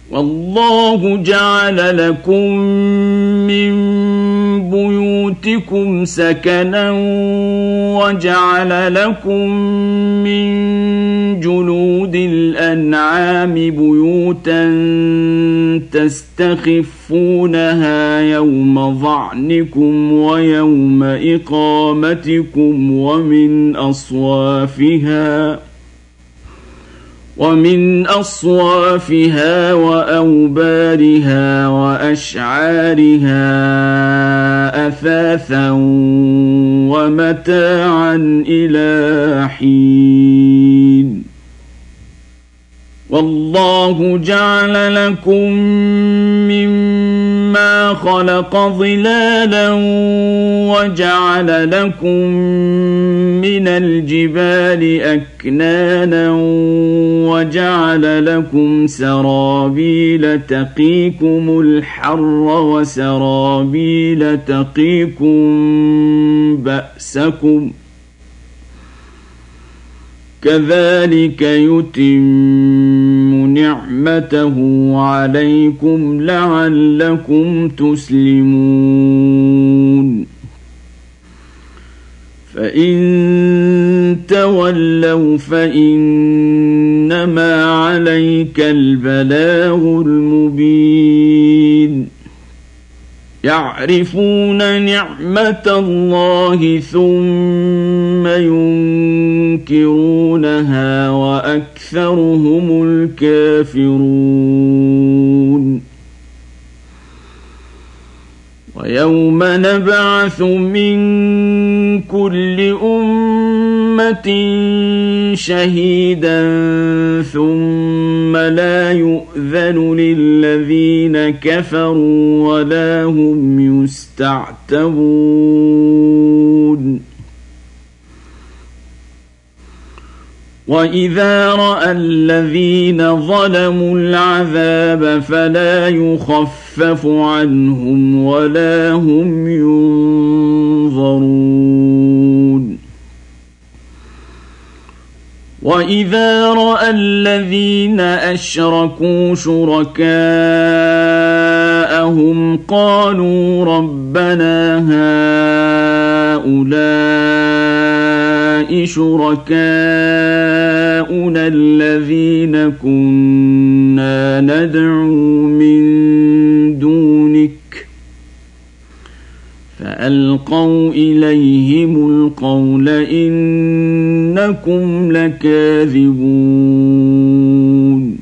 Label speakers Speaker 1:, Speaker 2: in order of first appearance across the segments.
Speaker 1: والله جعل لكم من بيوتكم سكنا وجعل لكم من جلود الأنعام بيوتا تستخفونها يوم ظعنكم ويوم إقامتكم ومن أصوافها وأوبارها وأشعارها أثاثا ومتاعا إلى حين والله جعل لكم مما خلق ظلالا وجعل لكم من الجبال أكنانا وجعل لكم سرابيل تقيكم الحر وسرابيل تقيكم بأسكم كذلك يتم نعمته عليكم لعلكم تسلمون فإن تولوا فإنما عليك البلاغ المبين يعرفون نعمة الله ثم ينكرونها وأكثرهم الكافرون ويوم نبعث من كل أمة شهيدا ثم لا يؤذن للذين كفروا ولا هم يستعتبون وإذا رأى الذين ظلموا العذاب فلا يخفف عنهم ولا هم ينظرون وإذا رأى الذين أشركوا شركاءهم قالوا ربنا هؤلاء شركاؤنا الذين كنا ندعو من دونك فألقوا إليهم القول إنكم لكاذبون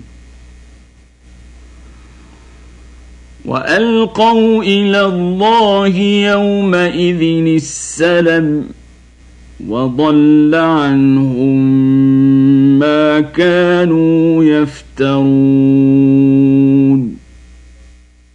Speaker 1: وألقوا إلى الله يومئذ السلم وضل عنهم ما كانوا يفترون